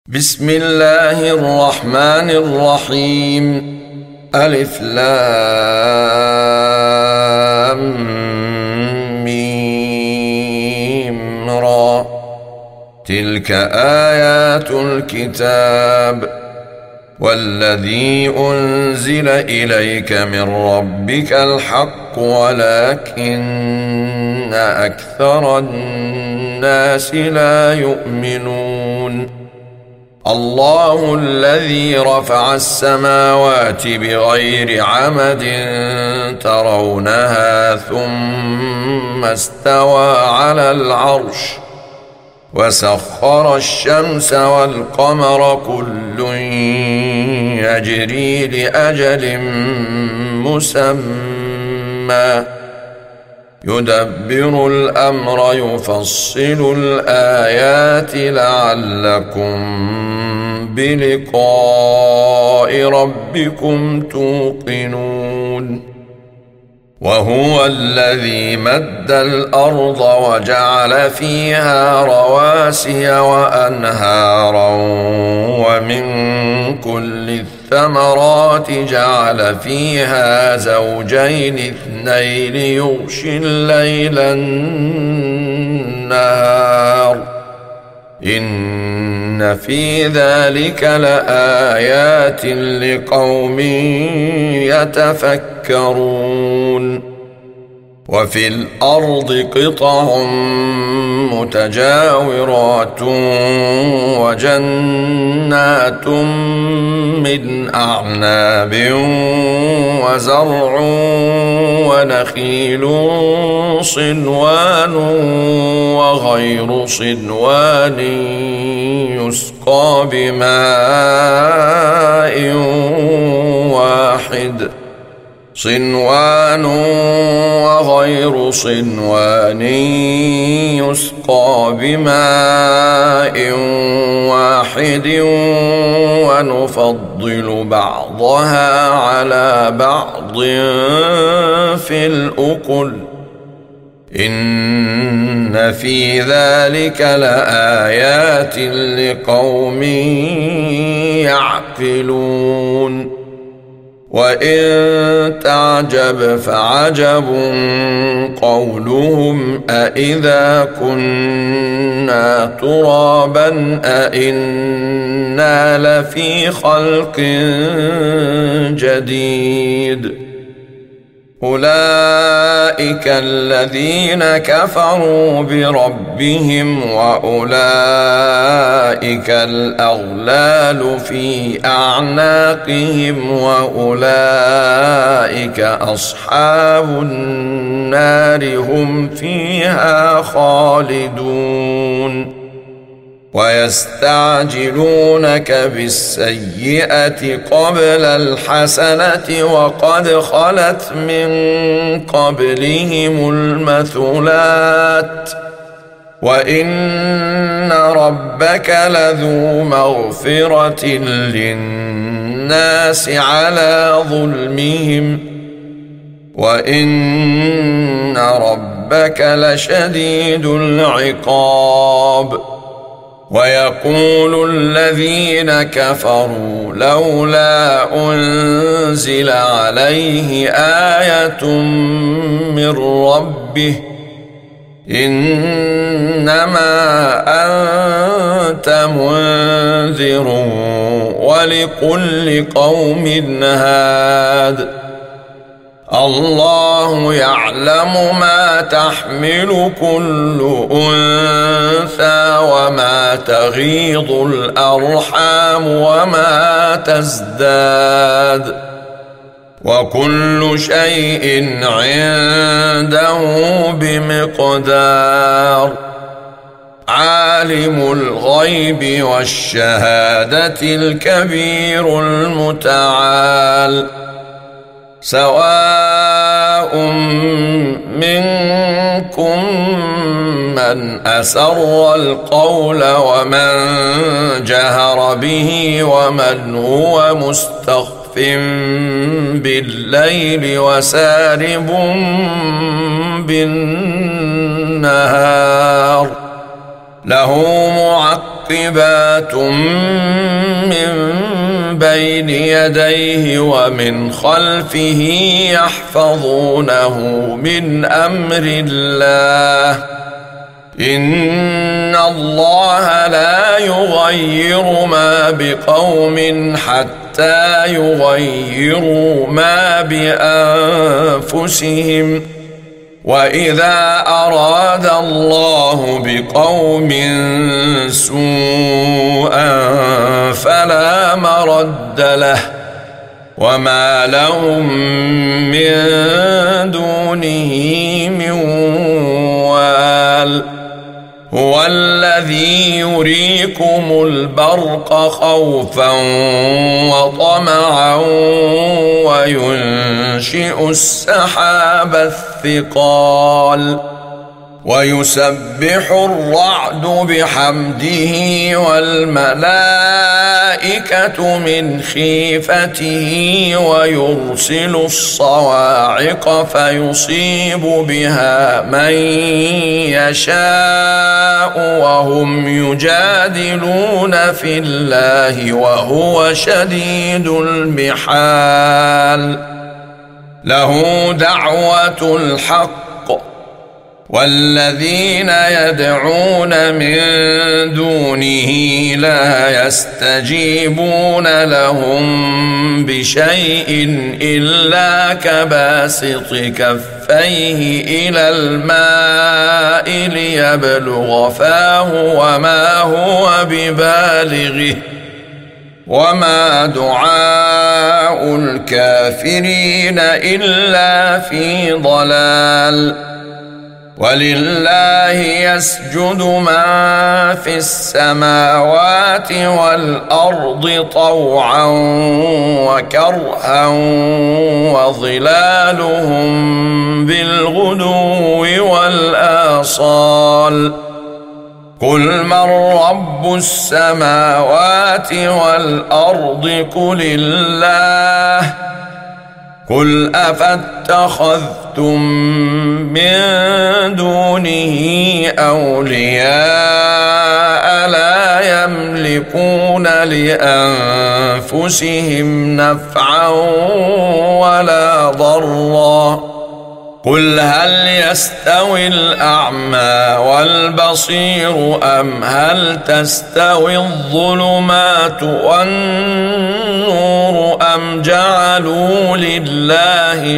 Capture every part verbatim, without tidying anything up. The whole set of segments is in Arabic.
بسم الله الرحمن الرحيم. ألف لام ميم را. تلك آيات الكتاب والذي أنزل إليك من ربك الحق ولكن أكثر الناس لا يؤمنون. الله الذي رفع السماوات بغير عمد ترونها ثم استوى على العرش وسخر الشمس والقمر كل يجري لأجل مسمى يدبر الأمر يفصل الآيات لعلكم بلقاء ربكم توقنون. وهو الذي مد الأرض وجعل فيها رواسي وأنهارا ومن كل الثمرات جعل فيها زوجين اثنين يغشي الليل النهار إن في ذلك لآيات لقوم يتفكرون. وفي الأرض قطع متجاورات وجنات من أعناب وزرع ونخيل صنوان وغير صنوان يسقى بماء واحد صنوان وغير صنوان يسقى بماء واحد ونفضل بعضها على بعض في الأكل إن في ذلك لآيات لقوم يعقلون. وإن تعجب فعجب قولهم أإذا كنا ترابا أإنا لفي خلق جديد. أولئك الذين كفروا بربهم وأولئك الأغلال في أعناقهم وأولئك أصحاب النار هم فيها خالدون. ويستعجلونك بالسيئة قبل الحسنة وقد خلت من قبلهم المثلات وإن ربك لذو مغفرة للناس على ظلمهم وإن ربك لشديد العقاب. ويقول الذين كفروا لولا أنزل عليه آية من ربه إنما أنت منذر ولكل قوم هاد. الله يعلم ما تحمل كل أنثى وما تغيض الأرحام وما تزداد وكل شيء عنده بمقدار. عالم الغيب والشهادة الكبير المتعال. سواء منكم من أسر القول ومن جهر به ومن هو مستخف بالليل وسارب بالنهار له معقبات معقبات من بين يديه ومن خلفه يحفظونه من أمر الله إن الله لا يغير ما بقوم حتى يغيروا ما بأنفسهم وإذا أراد الله بقوم سوءا فلا مرد له وما لهم من دونه من وال هو الذي يريكم البرق خوفا وطمعا وينشئ السحاب الثقال ويسبح الرعد بحمده والملائكة من خيفته ويرسل الصواعق فيصيب بها من يشاء وهم يجادلون في الله وهو شديد المحال له دعوة الحق والذين يدعون من دونه لا يستجيبون لهم بشيء إلا كباسط كفيه إلى الماء ليبلغ فاه وما هو ببالغه وما دعاء الكافرين إلا في ضلال ولله يسجد ما في السماوات والأرض طوعا وكرها وظلالهم بالغدو والآصال قل من رب السماوات والأرض قل الله قل أفاتخذتم من دونه أولياء لا يملكون لأنفسهم نفعا ولا ضرا قل هل يستوي الأعمى والبصير أم هل تستوي الظلمات والنور أم جعلوا لله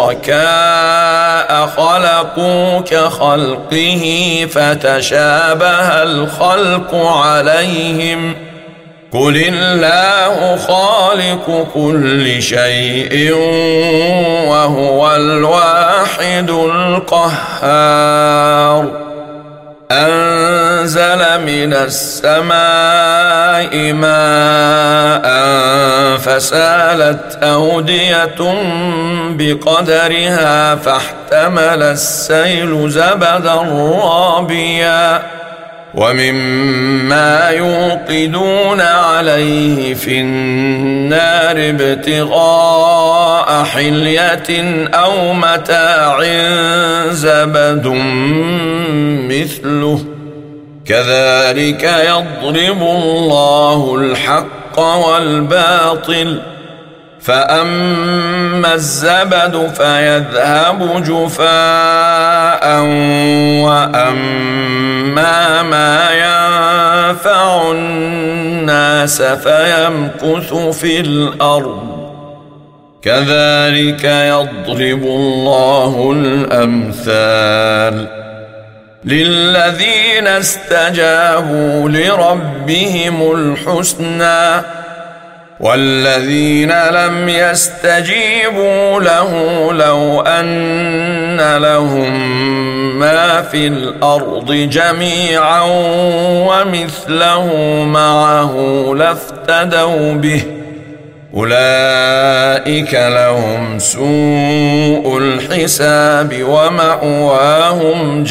شركاء خلقوا كخلقه فتشابه الخلق عليهم قل الله خالق كل شيء وهو الواحد القهار أنزل من السماء ماء فسالت أودية بقدرها فاحتمل السيل زبدا رابيا ومما يوقدون عليه في النار ابتغاء حلية أو متاع زبد مثله كذلك يضرب الله الحق والباطل فأما الزبد فيذهب جفاء وأما ما ينفع الناس فيمكث في الأرض كذلك يضرب الله الأمثال للذين استجابوا لربهم الحسنى والذين لم يستجيبوا له لو أن لهم ما في الأرض جميعا ومثله معه لافتدوا به أولئك لهم سوء الحساب ومأواهم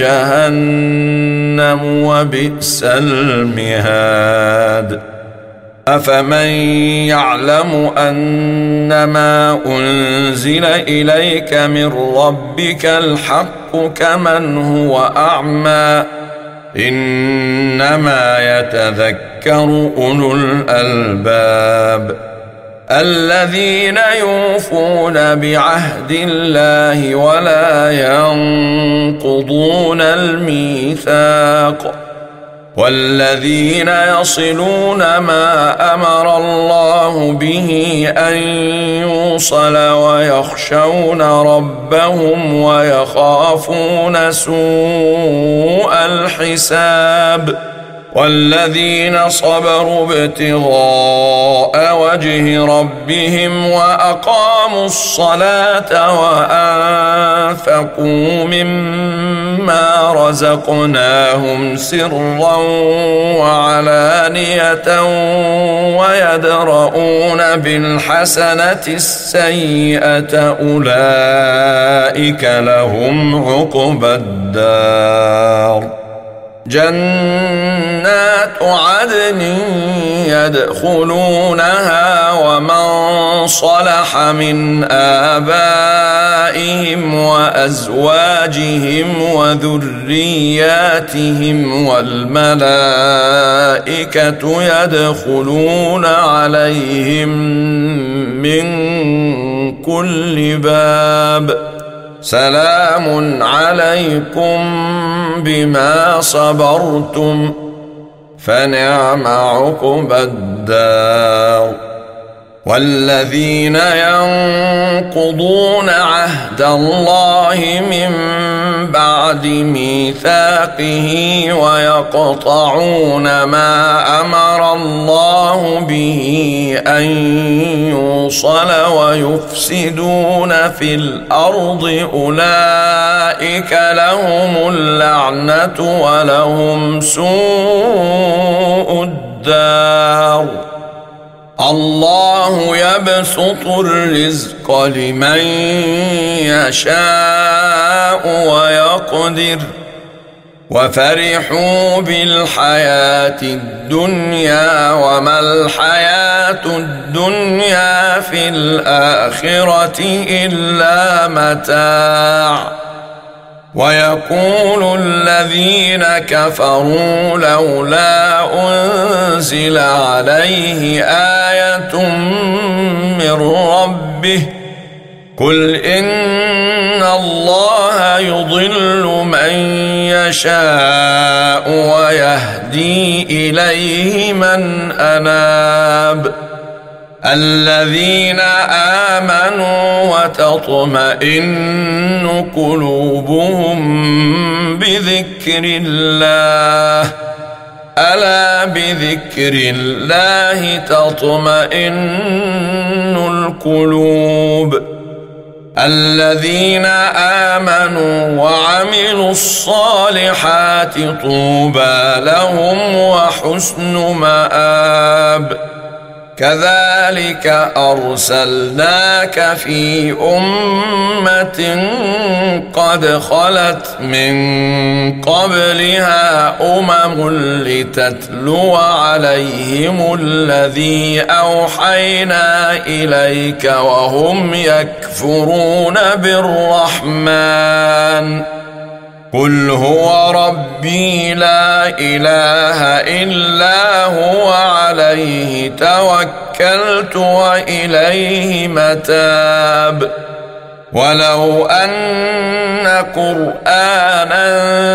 جهنم وبئس المهاد أفمن يعلم أنما أنزل إليك من ربك الحق كمن هو أعمى إنما يتذكر أولو الألباب الذين يوفون بعهد الله ولا ينقضون الميثاق والذين يصلون ما أمر الله به أن يوصل ويخشون ربهم ويخافون سوء الحساب والذين صبروا ابتغاء وجه ربهم وأقاموا الصلاة وأنفقوا مما رزقناهم سرا وعلانية ويدرؤون بالحسنة السيئة أولئك لهم عقبى الدار جنات عدن يدخلونها ومن صلح من آبائهم وأزواجهم وذرياتهم والملائكة يدخلون عليهم من كل باب سلام عليكم بما صبرتم فنعم عقبى الدار والذين ينقضون عهد الله من بعد ميثاقه ويقطعون ما أمر الله به أن يوصل ويفسدون في الأرض أولئك لهم اللعنة ولهم سوء الدار الله يبسط الرزق لمن يشاء ويقدر وفرحوا بالحياة الدنيا وما الحياة الدنيا في الآخرة إلا متاع ويقول الذين كفروا لولا أنزل عليه آية من ربه قل إن الله يضل من يشاء ويهدي إليه من أناب الذين آمنوا وتطمئن قلوبهم بذكر الله ألا بذكر الله تطمئن القلوب الذين آمنوا وعملوا الصالحات طوبى لهم وحسن مآب كذلك أرسلناك في أمة قد خلت من قبلها أمم لتتلو عليهم الذي أوحينا إليك وهم يكفرون بالرحمن قل هو ربي لا إله إلا هو عليه توكلت وإليه متاب ولو أن قرآنا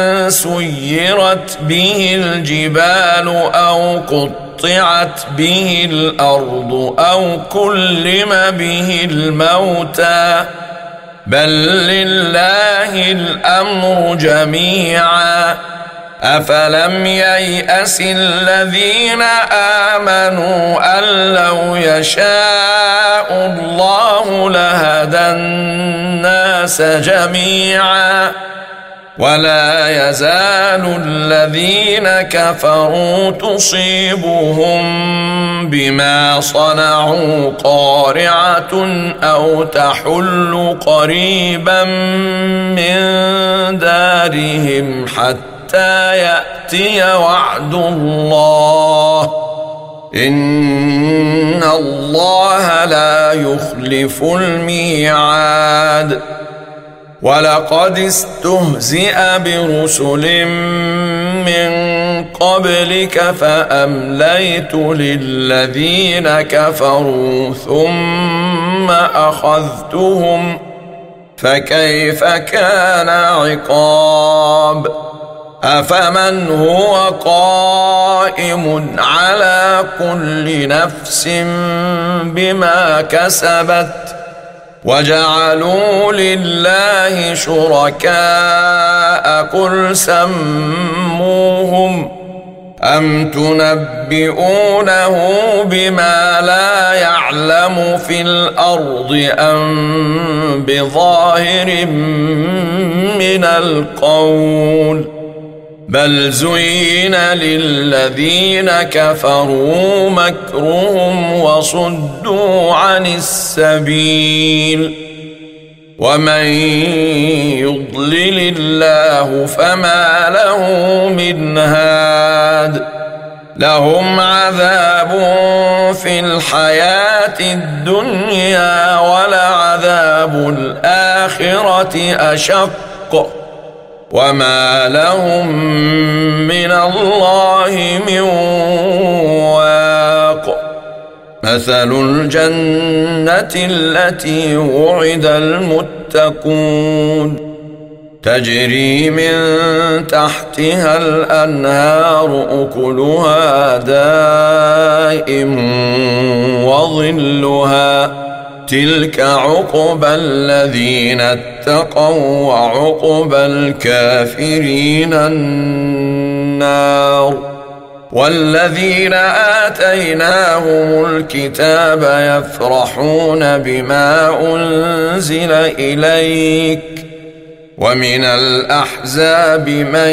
سيرت به الجبال أو قطعت به الأرض أو كلم به الموتى بل لله الأمر جميعا أفلم ييأس الذين آمنوا أن لو يشاء الله لهدى الناس جميعا ولا يزال الذين كفروا تصيبهم بما صنعوا قارعة أو تحل قريبا من دارهم حتى يأتي وعد الله إن الله لا يخلف الميعاد ولقد استهزئ برسل من قبلك فأمليت للذين كفروا ثم أخذتهم فكيف كان عقاب أفمن هو قائم على كل نفس بما كسبت وجعلوا لله شركاء قل سموهم أم تنبئونه بما لا يعلم في الأرض أم بظاهر من القول بل زين للذين كفروا مكرهم وصدوا عن السبيل ومن يضلل الله فما له من هاد لهم عذاب في الحياة الدنيا ولعذاب الآخرة أشق وما لهم من الله من واق مثل الجنة التي وعد المتقون تجري من تحتها الأنهار أكلها دائم وظلها تلك عقبى الذين اتقوا وعقبى الكافرين النار والذين آتيناهم الكتاب يفرحون بما أنزل إليك ومن الأحزاب من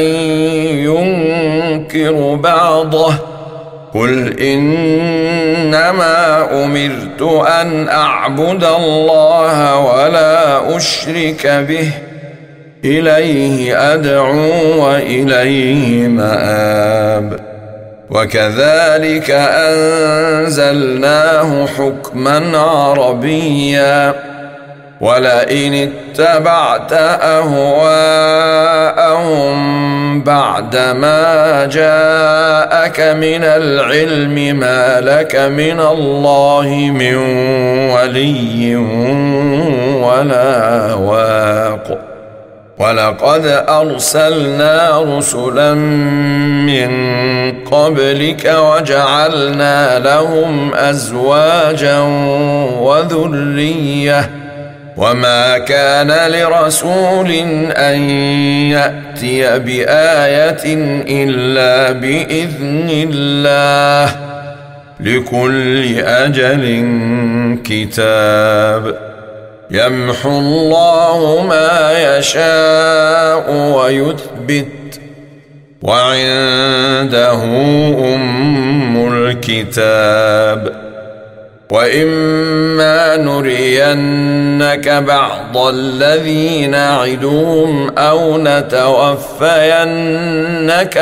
ينكر بعضه قل إنما أمرت أن أعبد الله ولا أشرك به إليه أدعو وإليه مآب وكذلك أنزلناه حكما عربيا ولئن اتبعت أهواءهم بعدما جاءك من العلم ما لك من الله من ولي ولا واق ولقد أرسلنا رسلا من قبلك وجعلنا لهم أزواجا وذرية وما كان لرسول أن يأتي بآية إلا بإذن الله لكل أجل كتاب يمحو الله ما يشاء ويثبت وعنده أم الكتاب وإما نرينك بعض الذي نعدهم أو نتوفينك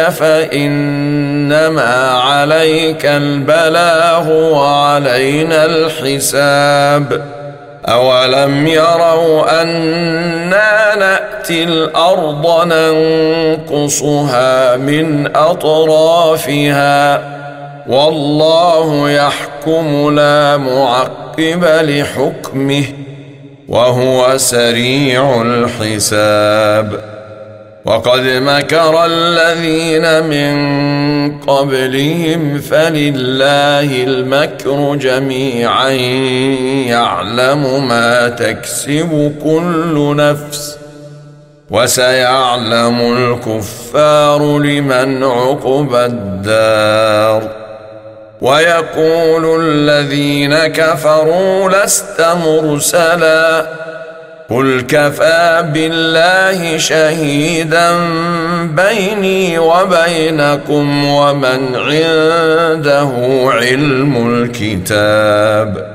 فإنما عليك البلاغ وعلينا الحساب أولم يروا أنا نأتي الأرض ننقصها من أطرافها والله يحكم لا معقب لحكمه وهو سريع الحساب وقد مكر الذين من قبلهم فلله المكر جميعا يعلم ما تكسب كل نفس وسيعلم الكفار لمن عقبى الدار ويقول الذين كفروا لست مرسلا قل كفى بالله شهيدا بيني وبينكم ومن عنده علم الكتاب